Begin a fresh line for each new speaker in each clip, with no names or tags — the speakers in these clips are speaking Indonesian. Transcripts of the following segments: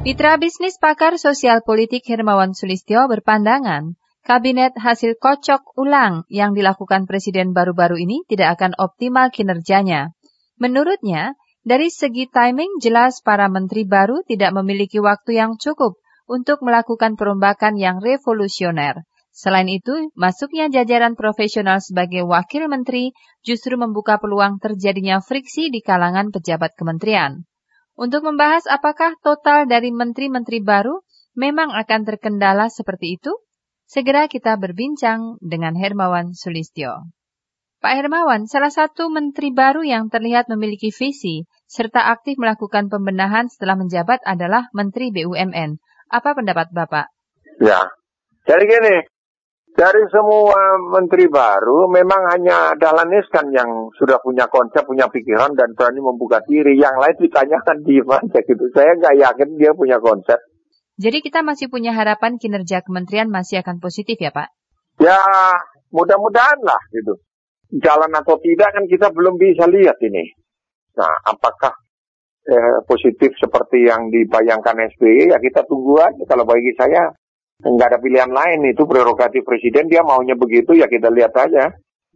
Mitra bisnis pakar sosial politik Hermawan Sulistyo berpandangan, kabinet hasil kocok ulang yang dilakukan Presiden baru-baru ini tidak akan optimal kinerjanya. Menurutnya, dari segi timing jelas para menteri baru tidak memiliki waktu yang cukup untuk melakukan perombakan yang revolusioner. Selain itu, masuknya jajaran profesional sebagai wakil menteri justru membuka peluang terjadinya friksi di kalangan pejabat kementerian. Untuk membahas apakah total dari menteri-menteri baru memang akan terkendala seperti itu, segera kita berbincang dengan Hermawan Sulistyo. Pak Hermawan, salah satu menteri baru yang terlihat memiliki visi serta aktif melakukan pembenahan setelah menjabat adalah Menteri BUMN. Apa pendapat Bapak?
Ya, jadi gini, dari semua menteri baru memang hanya Dahlan Iskan yang sudah punya konsep, punya pikiran dan berani membuka diri. Yang lain ditanyakan diem aja gitu. Saya nggak yakin dia punya konsep.
Jadi kita masih punya harapan kinerja kementerian masih akan positif ya Pak?
Ya, mudah-mudahan lah gitu. Jalan atau tidak kan kita belum bisa lihat ini. Nah, apakah positif seperti yang dibayangkan SBY, ya kita tunggu aja. Kalau bagi saya, nggak ada pilihan lain, itu prerogatif presiden, dia maunya begitu, ya kita lihat aja.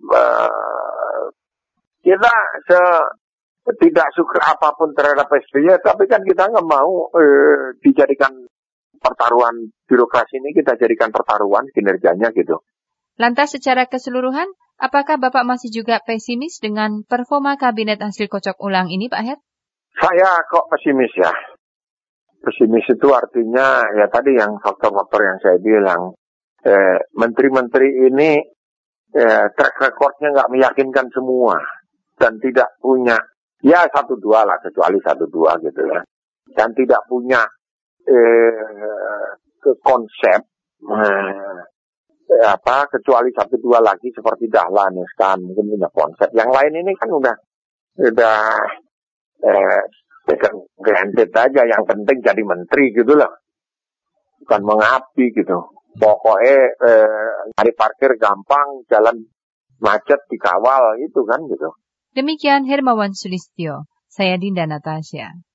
Kita tidak suka apapun terhadap SBY, tapi kan kita nggak mau dijadikan pertaruhan birokrasi ini, kita jadikan pertaruhan kinerjanya gitu.
Lantas secara keseluruhan, apakah Bapak masih juga pesimis dengan performa kabinet hasil kocok ulang ini Pak Her?
Saya kok pesimis ya. Pesimis itu artinya ya tadi yang faktor-faktor yang saya bilang. Menteri-menteri ini track recordnya nggak meyakinkan semua. Dan tidak punya, ya 1-2 lah, kecuali 1-2 gitu ya. Dan tidak punya konsep, kecuali 1-2 lagi seperti Dahlan Iskan mungkin punya konsep. Yang lain ini kan udah granted aja, yang penting jadi menteri gitu loh. Bukan mengabdi gitu. Pokoknya nyari parkir gampang, jalan macet dikawal itu kan gitu.
Demikian Hermawan Sulistyo, saya Dinda Natasha.